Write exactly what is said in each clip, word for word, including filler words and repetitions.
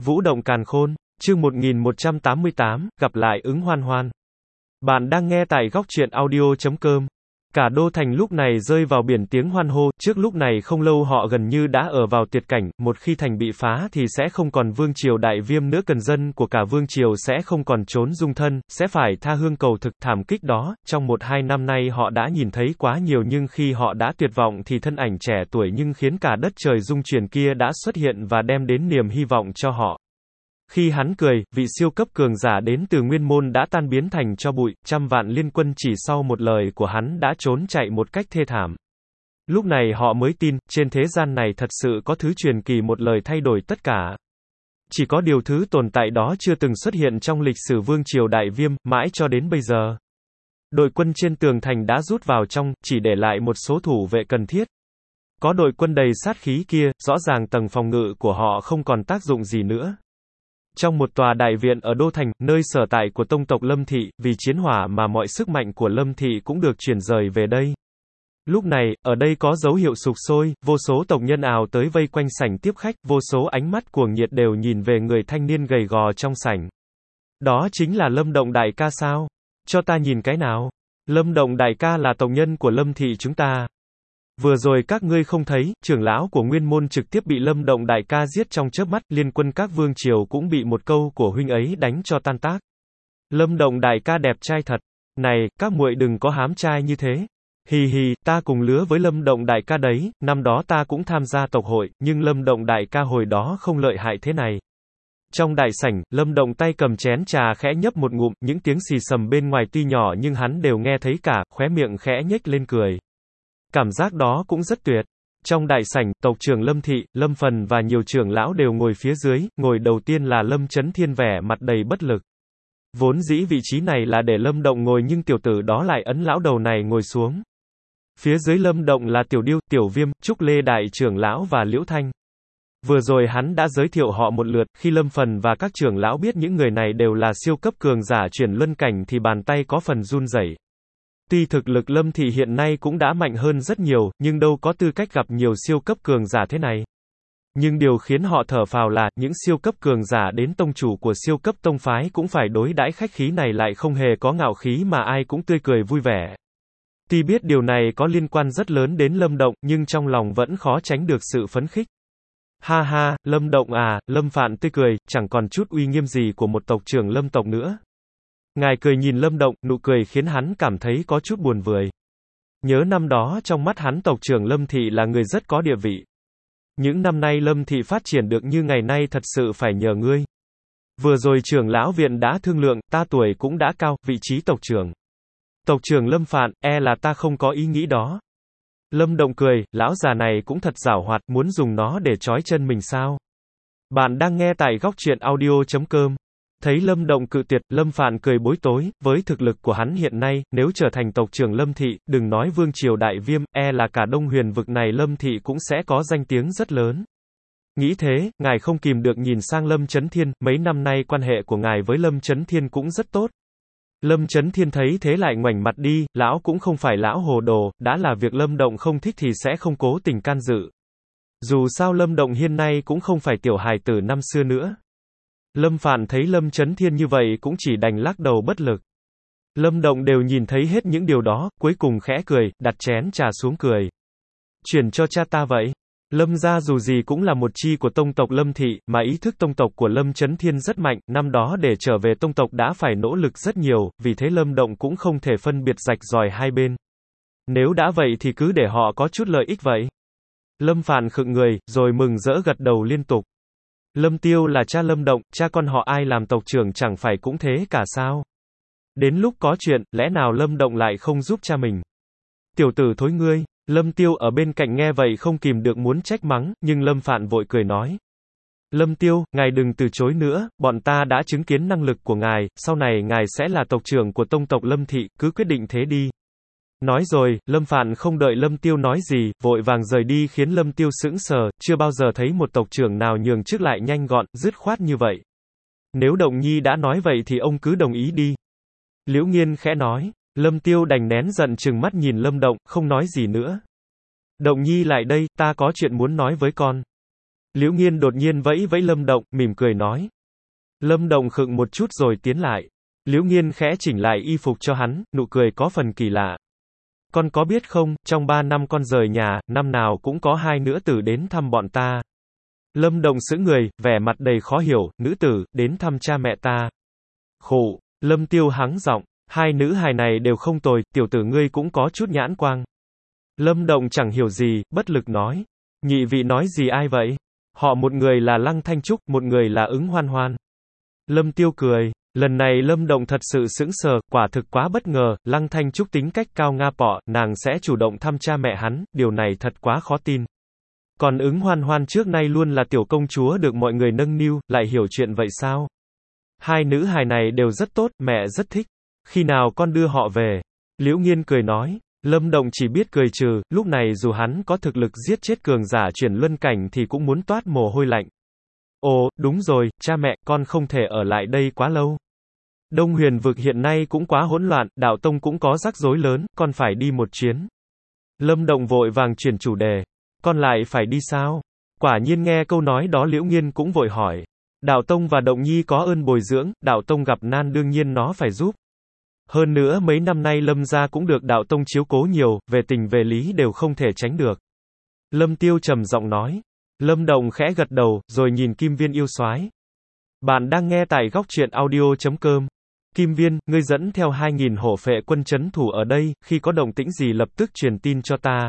Vũ động càn khôn, chương một nghìn một trăm tám mươi tám, gặp lại ứng hoan hoan. Bạn đang nghe tại góc truyện audio chấm com. Cả đô thành lúc này rơi vào biển tiếng hoan hô, trước lúc này không lâu họ gần như đã ở vào tuyệt cảnh, một khi thành bị phá thì sẽ không còn vương triều đại viêm nữa, cần dân của cả vương triều sẽ không còn trốn dung thân, sẽ phải tha hương cầu thực. Thảm kích đó, trong một hai năm nay họ đã nhìn thấy quá nhiều, nhưng khi họ đã tuyệt vọng thì thân ảnh trẻ tuổi nhưng khiến cả đất trời rung chuyển kia đã xuất hiện và đem đến niềm hy vọng cho họ. Khi hắn cười, vị siêu cấp cường giả đến từ nguyên môn đã tan biến thành tro bụi, trăm vạn liên quân chỉ sau một lời của hắn đã trốn chạy một cách thê thảm. Lúc này họ mới tin, trên thế gian này thật sự có thứ truyền kỳ một lời thay đổi tất cả. Chỉ có điều thứ tồn tại đó chưa từng xuất hiện trong lịch sử vương triều đại viêm, mãi cho đến bây giờ. Đội quân trên tường thành đã rút vào trong, chỉ để lại một số thủ vệ cần thiết. Có đội quân đầy sát khí kia, rõ ràng tầng phòng ngự của họ không còn tác dụng gì nữa. Trong một tòa đại viện ở Đô Thành, nơi sở tại của tông tộc Lâm Thị, vì chiến hỏa mà mọi sức mạnh của Lâm Thị cũng được chuyển rời về đây. Lúc này, ở đây có dấu hiệu sục sôi, vô số tộc nhân ào tới vây quanh sảnh tiếp khách, vô số ánh mắt cuồng nhiệt đều nhìn về người thanh niên gầy gò trong sảnh. Đó chính là Lâm Động đại ca sao? Cho ta nhìn cái nào? Lâm Động đại ca là tộc nhân của Lâm Thị chúng ta. Vừa rồi các ngươi không thấy, trưởng lão của nguyên môn trực tiếp bị Lâm Động đại ca giết trong chớp mắt, liên quân các vương triều cũng bị một câu của huynh ấy đánh cho tan tác. Lâm Động đại ca đẹp trai thật. Này, các muội đừng có hám trai như thế. Hì hì, ta cùng lứa với Lâm Động đại ca đấy, năm đó ta cũng tham gia tộc hội, nhưng Lâm Động đại ca hồi đó không lợi hại thế này. Trong đại sảnh, Lâm Động tay cầm chén trà khẽ nhấp một ngụm, những tiếng xì xầm bên ngoài tuy nhỏ nhưng hắn đều nghe thấy cả, khóe miệng khẽ nhếch lên cười. Cảm giác đó cũng rất tuyệt. Trong đại sảnh, tộc trưởng Lâm Thị, Lâm Phần và nhiều trưởng lão đều ngồi phía dưới, ngồi đầu tiên là Lâm Chấn Thiên vẻ mặt đầy bất lực. Vốn dĩ vị trí này là để Lâm Động ngồi nhưng tiểu tử đó lại ấn lão đầu này ngồi xuống. Phía dưới Lâm Động là Tiểu Điêu, Tiểu Viêm, Trúc Lê đại trưởng lão và Liễu Thanh. Vừa rồi hắn đã giới thiệu họ một lượt, khi Lâm Phần và các trưởng lão biết những người này đều là siêu cấp cường giả chuyển luân cảnh thì bàn tay có phần run rẩy. Tuy thực lực Lâm Thị hiện nay cũng đã mạnh hơn rất nhiều, nhưng đâu có tư cách gặp nhiều siêu cấp cường giả thế này. Nhưng điều khiến họ thở phào là, những siêu cấp cường giả đến tông chủ của siêu cấp tông phái cũng phải đối đãi khách khí này lại không hề có ngạo khí mà ai cũng tươi cười vui vẻ. Tuy biết điều này có liên quan rất lớn đến Lâm Động, nhưng trong lòng vẫn khó tránh được sự phấn khích. Ha ha, Lâm Động à, Lâm Phạn tươi cười, chẳng còn chút uy nghiêm gì của một tộc trưởng Lâm tộc nữa. Ngài cười nhìn Lâm Động, nụ cười khiến hắn cảm thấy có chút buồn cười. Nhớ năm đó trong mắt hắn tộc trưởng Lâm Thị là người rất có địa vị. Những năm nay Lâm Thị phát triển được như ngày nay thật sự phải nhờ ngươi. Vừa rồi trưởng lão viện đã thương lượng, ta tuổi cũng đã cao, vị trí tộc trưởng. Tộc trưởng Lâm Phạn, e là ta không có ý nghĩ đó. Lâm Động cười, lão già này cũng thật giảo hoạt, muốn dùng nó để trói chân mình sao? Bạn đang nghe tại góc truyện audio chấm com. Thấy Lâm Động cự tuyệt, Lâm Phạn cười bối rối, với thực lực của hắn hiện nay, nếu trở thành tộc trưởng Lâm Thị, đừng nói vương triều đại viêm, e là cả Đông Huyền vực này Lâm Thị cũng sẽ có danh tiếng rất lớn. Nghĩ thế, ngài không kìm được nhìn sang Lâm Chấn Thiên, mấy năm nay quan hệ của ngài với Lâm Chấn Thiên cũng rất tốt. Lâm Chấn Thiên thấy thế lại ngoảnh mặt đi, lão cũng không phải lão hồ đồ, đã là việc Lâm Động không thích thì sẽ không cố tình can dự. Dù sao Lâm Động hiện nay cũng không phải tiểu hài tử năm xưa nữa. Lâm Phạn thấy Lâm Chấn Thiên như vậy cũng chỉ đành lắc đầu bất lực. Lâm Động đều nhìn thấy hết những điều đó, cuối cùng khẽ cười, đặt chén trà xuống cười. Chuyển cho cha ta vậy. Lâm gia dù gì cũng là một chi của tông tộc Lâm Thị, mà ý thức tông tộc của Lâm Chấn Thiên rất mạnh, năm đó để trở về tông tộc đã phải nỗ lực rất nhiều, vì thế Lâm Động cũng không thể phân biệt rạch ròi hai bên. Nếu đã vậy thì cứ để họ có chút lợi ích vậy. Lâm Phạn khựng người, rồi mừng rỡ gật đầu liên tục. Lâm Tiêu là cha Lâm Động, cha con họ ai làm tộc trưởng chẳng phải cũng thế cả sao? Đến lúc có chuyện, lẽ nào Lâm Động lại không giúp cha mình? Tiểu tử thối ngươi. Lâm Tiêu ở bên cạnh nghe vậy không kìm được muốn trách mắng, nhưng Lâm Phạn vội cười nói. Lâm Tiêu, ngài đừng từ chối nữa, bọn ta đã chứng kiến năng lực của ngài, sau này ngài sẽ là tộc trưởng của tông tộc Lâm Thị, cứ quyết định thế đi. Nói rồi, Lâm Phạn không đợi Lâm Tiêu nói gì, vội vàng rời đi khiến Lâm Tiêu sững sờ, chưa bao giờ thấy một tộc trưởng nào nhường chức lại nhanh gọn, dứt khoát như vậy. Nếu Động Nhi đã nói vậy thì ông cứ đồng ý đi. Liễu Nghiên khẽ nói. Lâm Tiêu đành nén giận trừng mắt nhìn Lâm Động, không nói gì nữa. Động Nhi lại đây, ta có chuyện muốn nói với con. Liễu Nghiên đột nhiên vẫy vẫy Lâm Động, mỉm cười nói. Lâm Động khựng một chút rồi tiến lại. Liễu Nghiên khẽ chỉnh lại y phục cho hắn, nụ cười có phần kỳ lạ. Con có biết không, trong ba năm con rời nhà, năm nào cũng có hai nữ tử đến thăm bọn ta. Lâm Động sững người, vẻ mặt đầy khó hiểu, nữ tử, đến thăm cha mẹ ta. Khổ, Lâm Tiêu hắng giọng, hai nữ hài này đều không tồi, tiểu tử ngươi cũng có chút nhãn quang. Lâm Động chẳng hiểu gì, bất lực nói. Nhị vị nói gì ai vậy? Họ một người là Lăng Thanh Trúc, một người là Ứng Hoan Hoan. Lâm Tiêu cười. Lần này Lâm Động thật sự sững sờ, quả thực quá bất ngờ, Lăng Thanh Trúc tính cách cao nga pọ, nàng sẽ chủ động thăm cha mẹ hắn, điều này thật quá khó tin. Còn Ứng Hoan Hoan trước nay luôn là tiểu công chúa được mọi người nâng niu, lại hiểu chuyện vậy sao? Hai nữ hài này đều rất tốt, mẹ rất thích. Khi nào con đưa họ về? Liễu Nghiên cười nói. Lâm Động chỉ biết cười trừ, lúc này dù hắn có thực lực giết chết cường giả chuyển luân cảnh thì cũng muốn toát mồ hôi lạnh. Ồ, đúng rồi, cha mẹ, con không thể ở lại đây quá lâu. Đông Huyền vực hiện nay cũng quá hỗn loạn, đạo tông cũng có rắc rối lớn, con phải đi một chuyến. Lâm Động vội vàng chuyển chủ đề. Con lại phải đi sao? Quả nhiên nghe câu nói đó Liễu Nghiên cũng vội hỏi. Đạo tông và Động Nhi có ơn bồi dưỡng, đạo tông gặp nan đương nhiên nó phải giúp. Hơn nữa mấy năm nay Lâm gia cũng được đạo tông chiếu cố nhiều, về tình về lý đều không thể tránh được. Lâm Tiêu trầm giọng nói. Lâm Động khẽ gật đầu, rồi nhìn Kim Viên yêu soái. Bạn đang nghe tại góc truyện audio chấm com. Kim Viên, ngươi dẫn theo hai nghìn hổ phệ quân trấn thủ ở đây, khi có động tĩnh gì lập tức truyền tin cho ta.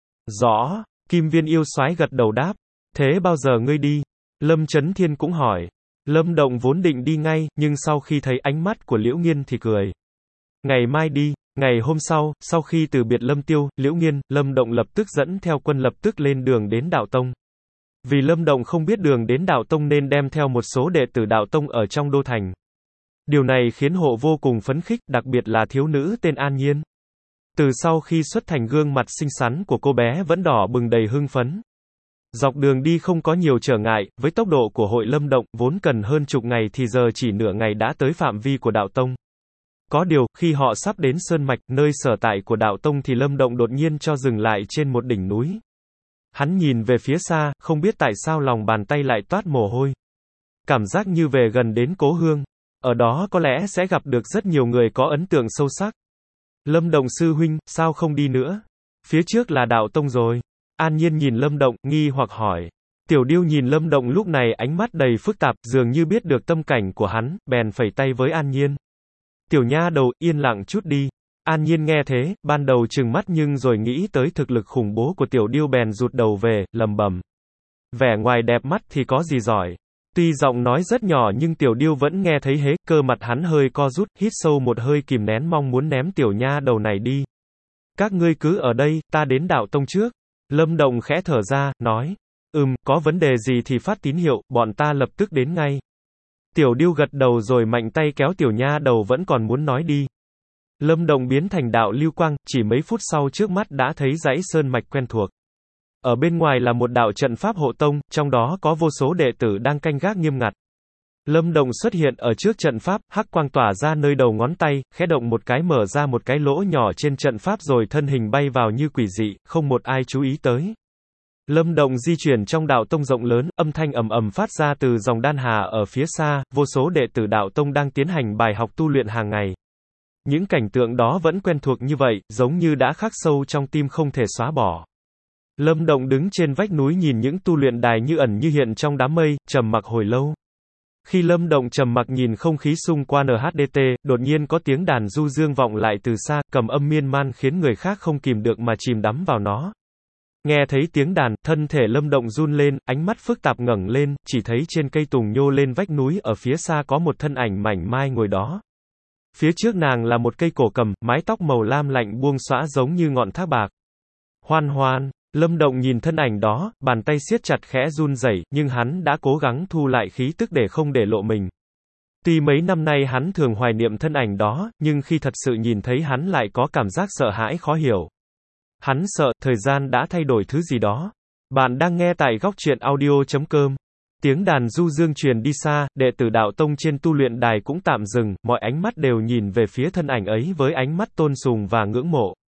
Rõ, Kim Viên yêu soái gật đầu đáp. Thế bao giờ ngươi đi? Lâm Chấn Thiên cũng hỏi. Lâm Động vốn định đi ngay, nhưng sau khi thấy ánh mắt của Liễu Nghiên thì cười. Ngày mai đi. Ngày hôm sau, sau khi từ biệt Lâm Tiêu, Liễu Nghiên, Lâm Động lập tức dẫn theo quân lập tức lên đường đến đạo tông. Vì Lâm Động không biết đường đến đạo tông nên đem theo một số đệ tử đạo tông ở trong đô thành. Điều này khiến hộ vô cùng phấn khích, đặc biệt là thiếu nữ tên An Nhiên. Từ sau khi xuất thành gương mặt xinh xắn của cô bé vẫn đỏ bừng đầy hưng phấn. Dọc đường đi không có nhiều trở ngại, với tốc độ của hội Lâm Động, vốn cần hơn chục ngày thì giờ chỉ nửa ngày đã tới phạm vi của đạo tông. Có điều, khi họ sắp đến Sơn Mạch, nơi sở tại của đạo tông thì Lâm Động đột nhiên cho dừng lại trên một đỉnh núi. Hắn nhìn về phía xa, không biết tại sao lòng bàn tay lại toát mồ hôi. Cảm giác như về gần đến cố hương. Ở đó có lẽ sẽ gặp được rất nhiều người có ấn tượng sâu sắc. Lâm Động sư huynh, sao không đi nữa? Phía trước là đạo tông rồi. An Nhiên nhìn Lâm Động, nghi hoặc hỏi. Tiểu Điêu nhìn Lâm Động lúc này ánh mắt đầy phức tạp, dường như biết được tâm cảnh của hắn, bèn phẩy tay với An Nhiên. Tiểu nha đầu, yên lặng chút đi. An Nhiên nghe thế, ban đầu trừng mắt nhưng rồi nghĩ tới thực lực khủng bố của Tiểu Điêu bèn rụt đầu về, lầm bầm. Vẻ ngoài đẹp mắt thì có gì giỏi. Tuy giọng nói rất nhỏ nhưng Tiểu Điêu vẫn nghe thấy hế, cơ mặt hắn hơi co rút, hít sâu một hơi kìm nén mong muốn ném tiểu nha đầu này đi. Các ngươi cứ ở đây, ta đến đạo tông trước. Lâm Động khẽ thở ra, nói. Ừm, có vấn đề gì thì phát tín hiệu, bọn ta lập tức đến ngay. Tiểu Điêu gật đầu rồi mạnh tay kéo tiểu nha đầu vẫn còn muốn nói đi. Lâm Động biến thành đạo lưu quang, chỉ mấy phút sau trước mắt đã thấy dãy sơn mạch quen thuộc. Ở bên ngoài là một đạo trận pháp hộ tông, trong đó có vô số đệ tử đang canh gác nghiêm ngặt. Lâm Động xuất hiện ở trước trận pháp, hắc quang tỏa ra nơi đầu ngón tay, khẽ động một cái mở ra một cái lỗ nhỏ trên trận pháp rồi thân hình bay vào như quỷ dị, không một ai chú ý tới. Lâm Động di chuyển trong đạo tông rộng lớn, âm thanh ầm ầm phát ra từ dòng đan hà ở phía xa, vô số đệ tử đạo tông đang tiến hành bài học tu luyện hàng ngày. Những cảnh tượng đó vẫn quen thuộc như vậy, giống như đã khắc sâu trong tim không thể xóa bỏ. Lâm Động đứng trên vách núi nhìn những tu luyện đài như ẩn như hiện trong đám mây, trầm mặc hồi lâu. Khi Lâm Động trầm mặc nhìn không khí xung quanh en hát đê tê, đột nhiên có tiếng đàn du dương vọng lại từ xa, cầm âm miên man khiến người khác không kìm được mà chìm đắm vào nó. Nghe thấy tiếng đàn, thân thể Lâm Động run lên, ánh mắt phức tạp ngẩng lên, chỉ thấy trên cây tùng nhô lên vách núi ở phía xa có một thân ảnh mảnh mai ngồi đó. Phía trước nàng là một cây cổ cầm, mái tóc màu lam lạnh buông xõa giống như ngọn thác bạc. Hoan Hoan, Lâm Động nhìn thân ảnh đó, bàn tay siết chặt khẽ run rẩy, nhưng hắn đã cố gắng thu lại khí tức để không để lộ mình. Tuy mấy năm nay hắn thường hoài niệm thân ảnh đó, nhưng khi thật sự nhìn thấy hắn lại có cảm giác sợ hãi khó hiểu. Hắn sợ, thời gian đã thay đổi thứ gì đó. Bạn đang nghe tại góc truyện audio chấm com. Tiếng đàn du dương truyền đi xa, đệ tử đạo tông trên tu luyện đài cũng tạm dừng, mọi ánh mắt đều nhìn về phía thân ảnh ấy với ánh mắt tôn sùng và ngưỡng mộ.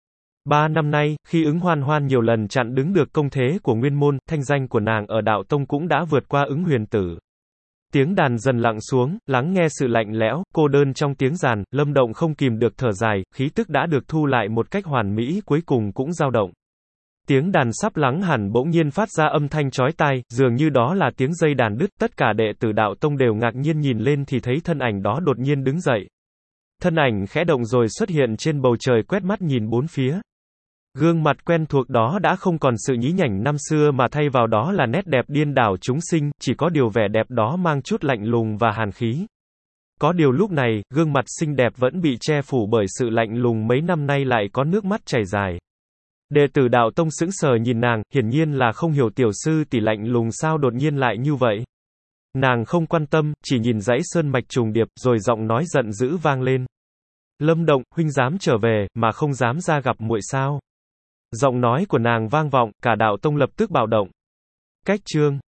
Ba năm nay, khi ứng hoan hoan nhiều lần chặn đứng được công thế của nguyên môn, thanh danh của nàng ở đạo tông cũng đã vượt qua ứng huyền tử. Tiếng đàn dần lặng xuống, lắng nghe sự lạnh lẽo, cô đơn trong tiếng giàn, Lâm Động không kìm được thở dài, khí tức đã được thu lại một cách hoàn mỹ, cuối cùng cũng dao động. Tiếng đàn sắp lắng hẳn bỗng nhiên phát ra âm thanh chói tai, dường như đó là tiếng dây đàn đứt, tất cả đệ tử đạo tông đều ngạc nhiên nhìn lên thì thấy thân ảnh đó đột nhiên đứng dậy. Thân ảnh khẽ động rồi xuất hiện trên bầu trời quét mắt nhìn bốn phía. Gương mặt quen thuộc đó đã không còn sự nhí nhảnh năm xưa mà thay vào đó là nét đẹp điên đảo chúng sinh, chỉ có điều vẻ đẹp đó mang chút lạnh lùng và hàn khí. Có điều lúc này, gương mặt xinh đẹp vẫn bị che phủ bởi sự lạnh lùng mấy năm nay lại có nước mắt chảy dài. Đệ tử đạo tông sững sờ nhìn nàng, hiển nhiên là không hiểu tiểu sư tỷ lạnh lùng sao đột nhiên lại như vậy. Nàng không quan tâm, chỉ nhìn dãy sơn mạch trùng điệp, rồi giọng nói giận dữ vang lên. Lâm Động, huynh dám trở về, mà không dám ra gặp muội sao? Giọng nói của nàng vang vọng, cả đạo tông lập tức bạo động. Cách chương